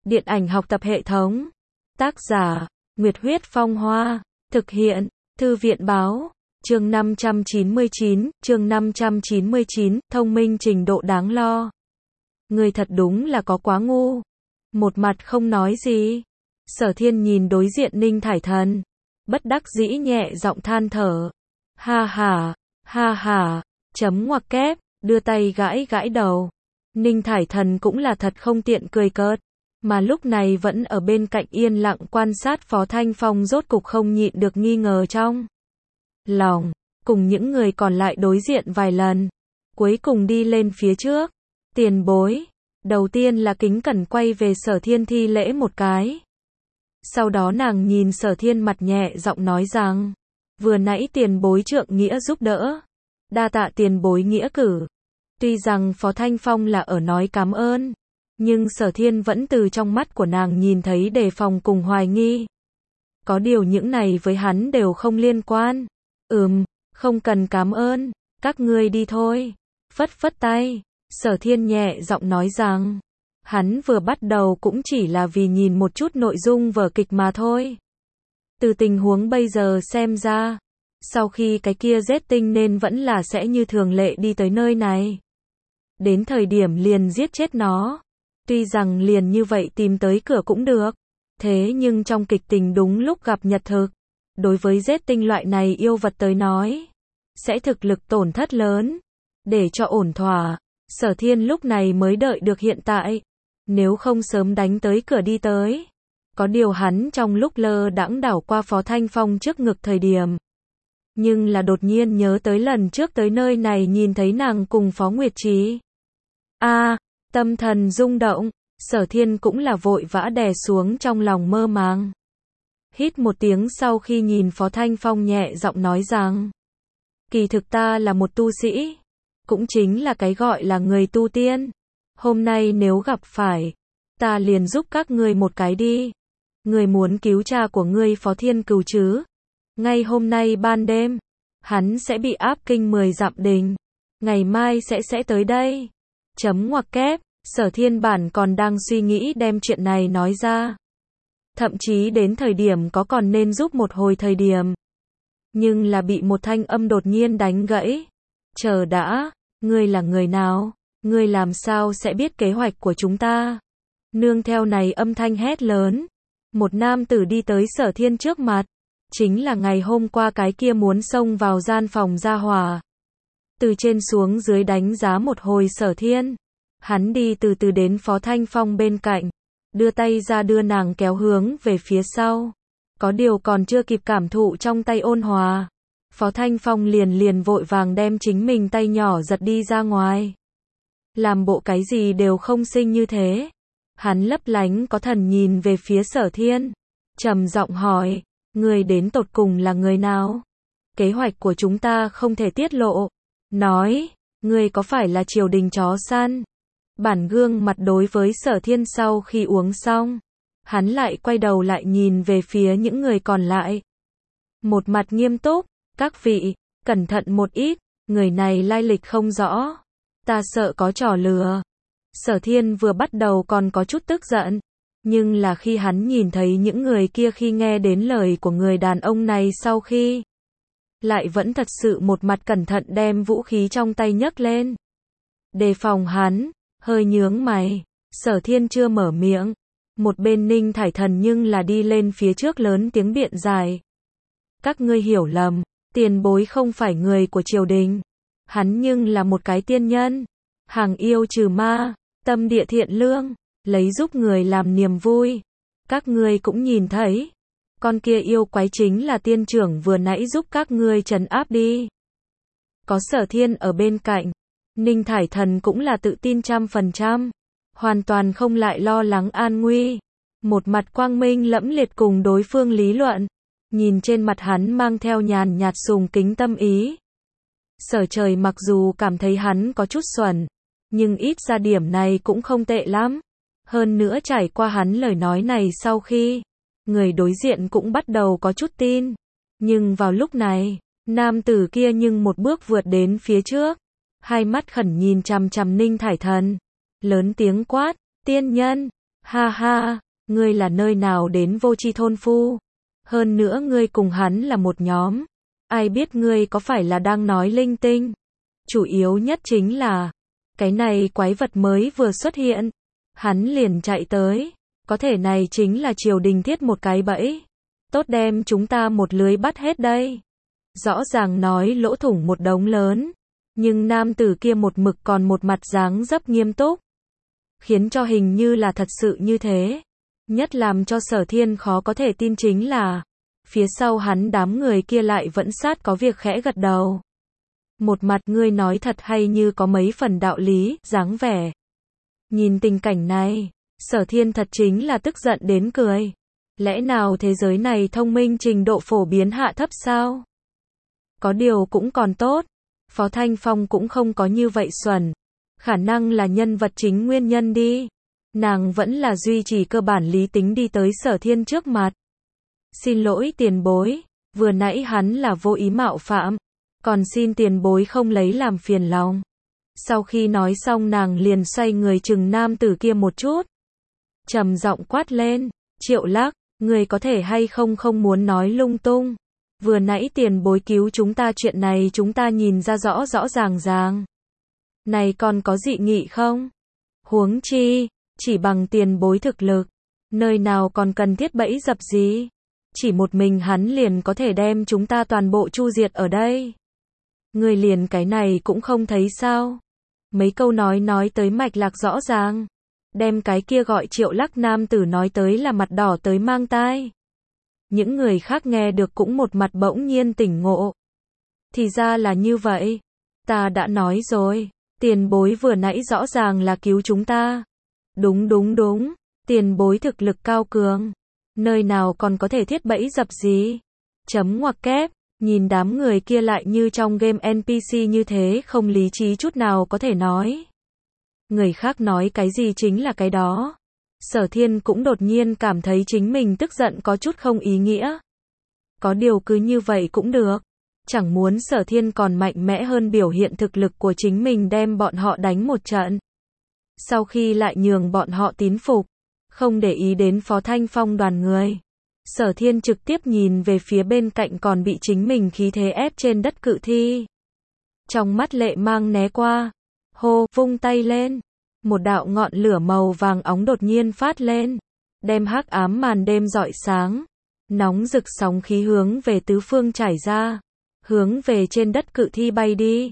Điện ảnh học tập hệ thống. Tác giả, Nguyệt Huyết Phong Hoa. Thực hiện, Thư viện Báo. Chương 599, thông minh trình độ đáng lo. Người thật đúng là có quá ngu. Một mặt không nói gì. Sở Thiên nhìn đối diện Ninh Thải Thần. Bất đắc dĩ nhẹ giọng than thở. Ha ha, chấm ngoặc kép, đưa tay gãi gãi đầu. Ninh Thải Thần cũng là thật không tiện cười cợt. Mà lúc này vẫn ở bên cạnh yên lặng quan sát Phó Thanh Phong rốt cục không nhịn được nghi ngờ trong lòng, cùng những người còn lại đối diện vài lần. Cuối cùng đi lên phía trước. Tiền bối. Đầu tiên là kính cẩn quay về Sở Thiên thi lễ một cái. Sau đó nàng nhìn Sở Thiên mặt nhẹ giọng nói rằng, vừa nãy tiền bối trượng nghĩa giúp đỡ. Đa tạ tiền bối nghĩa cử. Tuy rằng Phó Thanh Phong là ở nói cảm ơn, nhưng Sở Thiên vẫn từ trong mắt của nàng nhìn thấy đề phòng cùng hoài nghi. Có điều những này với hắn đều không liên quan. Không cần cảm ơn, các ngươi đi thôi. Phất phất tay, Sở Thiên nhẹ giọng nói rằng, hắn vừa bắt đầu cũng chỉ là vì nhìn một chút nội dung vở kịch mà thôi. Từ tình huống bây giờ xem ra, sau khi cái kia giết tinh nên vẫn là sẽ như thường lệ đi tới nơi này. Đến thời điểm liền giết chết nó. Tuy rằng liền như vậy tìm tới cửa cũng được. Thế nhưng trong kịch tình đúng lúc gặp nhật thực. Đối với giết tinh loại này yêu vật tới nói, sẽ thực lực tổn thất lớn. Để cho ổn thỏa, Sở Thiên lúc này mới đợi được hiện tại. Nếu không sớm đánh tới cửa đi tới. Có điều hắn trong lúc lơ đãng đảo qua Phó Thanh Phong trước ngực thời điểm. Nhưng là đột nhiên nhớ tới lần trước tới nơi này nhìn thấy nàng cùng Phó Nguyệt Trí. Tâm thần rung động, Sở Thiên cũng là vội vã đè xuống trong lòng mơ màng. Hít một tiếng sau khi nhìn Phó Thanh Phong nhẹ giọng nói rằng, kỳ thực ta là một tu sĩ, cũng chính là cái gọi là người tu tiên. Hôm nay nếu gặp phải, ta liền giúp các ngươi một cái đi. Ngươi muốn cứu cha của ngươi Phó Thiên Cừu chứ? Ngay hôm nay ban đêm, hắn sẽ bị áp kinh 10 dặm đình. Ngày mai sẽ tới đây. Chấm ngoặc kép, Sở Thiên bản còn đang suy nghĩ đem chuyện này nói ra. Thậm chí đến thời điểm có còn nên giúp một hồi thời điểm. Nhưng là bị một thanh âm đột nhiên đánh gãy. Chờ đã, ngươi là người nào? Ngươi làm sao sẽ biết kế hoạch của chúng ta? Nương theo này âm thanh hét lớn. Một nam tử đi tới Sở Thiên trước mặt. Chính là ngày hôm qua cái kia muốn xông vào gian phòng gia hỏa. Từ trên xuống dưới đánh giá một hồi Sở Thiên. Hắn đi từ từ đến Phó Thanh Phong bên cạnh. Đưa tay ra đưa nàng kéo hướng về phía sau. Có điều còn chưa kịp cảm thụ trong tay ôn hòa. Phó Thanh Phong liền vội vàng đem chính mình tay nhỏ giật đi ra ngoài. Làm bộ cái gì đều không sinh như thế. Hắn lấp lánh có thần nhìn về phía Sở Thiên. Trầm giọng hỏi, người đến tột cùng là người nào? Kế hoạch của chúng ta không thể tiết lộ. Nói, người có phải là triều đình chó săn? Bản gương mặt đối với Sở Thiên sau khi uống xong. Hắn lại quay đầu lại nhìn về phía những người còn lại. Một mặt nghiêm túc, các vị, cẩn thận một ít, người này lai lịch không rõ. Ta sợ có trò lừa. Sở Thiên vừa bắt đầu còn có chút tức giận. Nhưng là khi hắn nhìn thấy những người kia khi nghe đến lời của người đàn ông này sau khi, lại vẫn thật sự một mặt cẩn thận đem vũ khí trong tay nhấc lên. Đề phòng hắn, hơi nhướng mày. Sở Thiên chưa mở miệng. Một bên Ninh Thải Thần nhưng là đi lên phía trước lớn tiếng biện giải. Các ngươi hiểu lầm, tiền bối không phải người của triều đình. Hắn nhưng là một cái tiên nhân. Hàng yêu trừ ma, tâm địa thiện lương, lấy giúp người làm niềm vui. Các ngươi cũng nhìn thấy. Con kia yêu quái chính là tiên trưởng vừa nãy giúp các ngươi trấn áp đi. Có Sở Thiên ở bên cạnh. Ninh Thải Thần cũng là tự tin 100%. Hoàn toàn không lại lo lắng an nguy. Một mặt quang minh lẫm liệt cùng đối phương lý luận. Nhìn trên mặt hắn mang theo nhàn nhạt sùng kính tâm ý. Sở Trời mặc dù cảm thấy hắn có chút xuẩn, nhưng ít ra điểm này cũng không tệ lắm. Hơn nữa trải qua hắn lời nói này sau khi, người đối diện cũng bắt đầu có chút tin. Nhưng vào lúc này, nam tử kia nhưng một bước vượt đến phía trước. Hai mắt khẩn nhìn chằm chằm Ninh Thải Thần. Lớn tiếng quát, tiên nhân, Ha ha, ngươi là nơi nào đến vô tri thôn phu. Hơn nữa ngươi cùng hắn là một nhóm. Ai biết ngươi có phải là đang nói linh tinh. Chủ yếu nhất chính là, cái này quái vật mới vừa xuất hiện. Hắn liền chạy tới. Có thể này chính là triều đình thiết một cái bẫy. Tốt đem chúng ta một lưới bắt hết đây. Rõ ràng nói lỗ thủng một đống lớn. Nhưng nam tử kia một mực còn một mặt dáng dấp nghiêm túc. Khiến cho hình như là thật sự như thế. Nhất làm cho Sở Thiên khó có thể tin chính là, phía sau hắn đám người kia lại vẫn sát có việc khẽ gật đầu. Một mặt ngươi nói thật hay như có mấy phần đạo lý, dáng vẻ. Nhìn tình cảnh này, Sở Thiên thật chính là tức giận đến cười. Lẽ nào thế giới này thông minh trình độ phổ biến hạ thấp sao? Có điều cũng còn tốt. Phó Thanh Phong cũng không có như vậy xuẩn. Khả năng là nhân vật chính nguyên nhân đi. Nàng vẫn là duy trì cơ bản lý tính đi tới Sở Thiên trước mặt. Xin lỗi tiền bối, vừa nãy hắn là vô ý mạo phạm. Còn xin tiền bối không lấy làm phiền lòng. Sau khi nói xong nàng liền xoay người chừng nam tử kia một chút. Trầm giọng quát lên, Triệu Lắc, người có thể hay không muốn nói lung tung. Vừa nãy tiền bối cứu chúng ta chuyện này chúng ta nhìn ra rõ rõ ràng ràng. Này còn có dị nghị không? Huống chi, chỉ bằng tiền bối thực lực, nơi nào còn cần thiết bẫy dập gì? Chỉ một mình hắn liền có thể đem chúng ta toàn bộ chu diệt ở đây. Người liền cái này cũng không thấy sao? Mấy câu nói tới mạch lạc rõ ràng. Đem cái kia gọi Triệu Lắc nam tử nói tới là mặt đỏ tới mang tai. Những người khác nghe được cũng một mặt bỗng nhiên tỉnh ngộ. Thì ra là như vậy. Ta đã nói rồi. Tiền bối vừa nãy rõ ràng là cứu chúng ta. Đúng. Tiền bối thực lực cao cường. Nơi nào còn có thể thiết bẫy dập gì. Chấm ngoặc kép. Nhìn đám người kia lại như trong game NPC như thế không lý trí chút nào có thể nói. Người khác nói cái gì chính là cái đó. Sở Thiên cũng đột nhiên cảm thấy chính mình tức giận có chút không ý nghĩa. Có điều cứ như vậy cũng được. Chẳng muốn Sở Thiên còn mạnh mẽ hơn biểu hiện thực lực của chính mình đem bọn họ đánh một trận. Sau khi lại nhường bọn họ tín phục, không để ý đến Phó Thanh Phong đoàn người. Sở Thiên trực tiếp nhìn về phía bên cạnh còn bị chính mình khí thế ép trên đất cự thi. Trong mắt lệ mang né qua. Hô, vung tay lên. Một đạo ngọn lửa màu vàng óng đột nhiên phát lên. Đem hắc ám màn đêm rọi sáng. Nóng rực sóng khí hướng về tứ phương trải ra. Hướng về trên đất cự thi bay đi.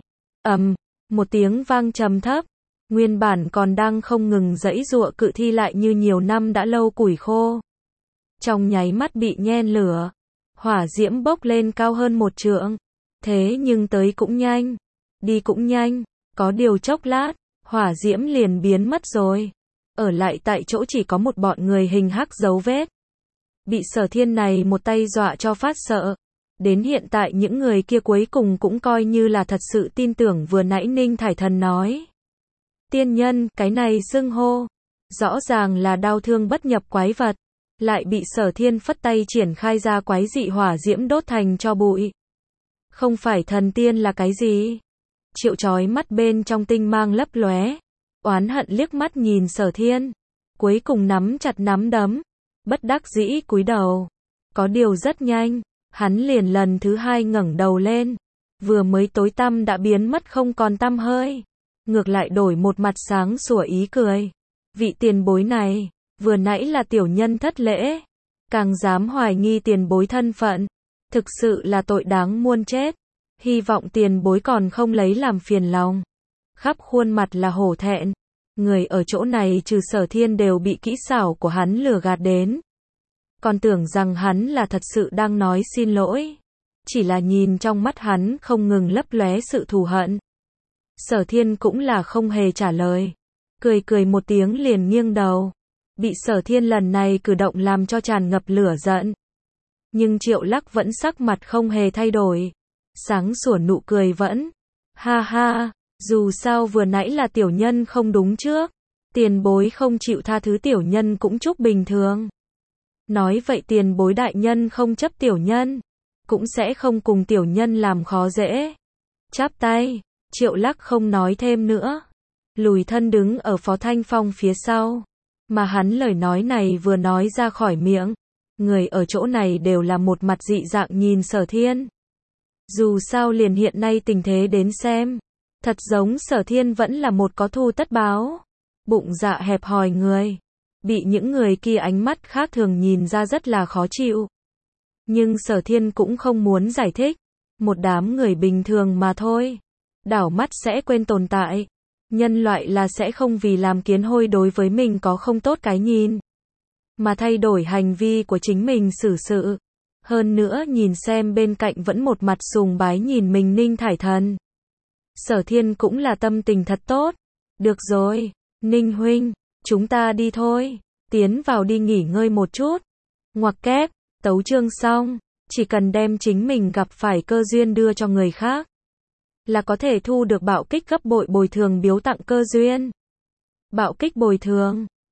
Một tiếng vang trầm thấp. Nguyên bản còn đang không ngừng giãy giụa cự thi lại như nhiều năm đã lâu củi khô. Trong nháy mắt bị nhen lửa. Hỏa diễm bốc lên cao hơn 1 trượng. Thế nhưng tới cũng nhanh. Đi cũng nhanh. Có điều chốc lát, hỏa diễm liền biến mất rồi. Ở lại tại chỗ chỉ có một bọn người hình hắc dấu vết. Bị Sở Thiên này một tay dọa cho phát sợ. Đến hiện tại những người kia cuối cùng cũng coi như là thật sự tin tưởng vừa nãy Ninh Thải Thần nói. Tiên nhân, cái này xưng hô. Rõ ràng là đao thương bất nhập quái vật. Lại bị Sở Thiên phất tay triển khai ra quái dị hỏa diễm đốt thành cho bụi. Không phải thần tiên là cái gì? Triệu chói mắt bên trong tinh mang lấp lóe. Oán hận liếc mắt nhìn Sở Thiên. Cuối cùng nắm chặt nắm đấm. Bất đắc dĩ cúi đầu. Có điều rất nhanh. Hắn liền lần thứ 2 ngẩng đầu lên. Vừa mới tối tăm đã biến mất không còn tăm hơi. Ngược lại đổi một mặt sáng sủa ý cười. Vị tiền bối này, vừa nãy là tiểu nhân thất lễ. Càng dám hoài nghi tiền bối thân phận. Thực sự là tội đáng muôn chết. Hy vọng tiền bối còn không lấy làm phiền lòng. Khắp khuôn mặt là hổ thẹn. Người ở chỗ này trừ Sở Thiên đều bị kỹ xảo của hắn lừa gạt đến. Còn tưởng rằng hắn là thật sự đang nói xin lỗi. Chỉ là nhìn trong mắt hắn không ngừng lấp lóe sự thù hận. Sở Thiên cũng là không hề trả lời. Cười một tiếng liền nghiêng đầu. Bị Sở Thiên lần này cử động làm cho tràn ngập lửa giận. Nhưng Triệu Lắc vẫn sắc mặt không hề thay đổi. Sáng sủa nụ cười vẫn. Ha ha, dù sao vừa nãy là tiểu nhân không đúng trước. Tiền bối không chịu tha thứ tiểu nhân cũng chúc bình thường. Nói vậy tiền bối đại nhân không chấp tiểu nhân. Cũng sẽ không cùng tiểu nhân làm khó dễ. Chắp tay, Triệu Lắc không nói thêm nữa. Lùi thân đứng ở Phó Thanh Phong phía sau. Mà hắn lời nói này vừa nói ra khỏi miệng, người ở chỗ này đều là một mặt dị dạng nhìn Sở Thiên. Dù sao liền hiện nay tình thế đến xem, thật giống Sở Thiên vẫn là một có thù tất báo, bụng dạ hẹp hòi người, bị những người kia ánh mắt khác thường nhìn ra rất là khó chịu. Nhưng Sở Thiên cũng không muốn giải thích, một đám người bình thường mà thôi, đảo mắt sẽ quên tồn tại. Nhân loại là sẽ không vì làm kiến hôi đối với mình có không tốt cái nhìn, mà thay đổi hành vi của chính mình xử sự. Hơn nữa nhìn xem bên cạnh vẫn một mặt sùng bái nhìn mình Ninh Thải Thần. Sở Thiên cũng là tâm tình thật tốt. Được rồi, Ninh huynh, chúng ta đi thôi, tiến vào đi nghỉ ngơi một chút. Ngoặc kép, tấu chương xong, chỉ cần đem chính mình gặp phải cơ duyên đưa cho người khác, là có thể thu được bạo kích gấp bội bồi thường biếu tặng cơ duyên. Bạo kích bồi thường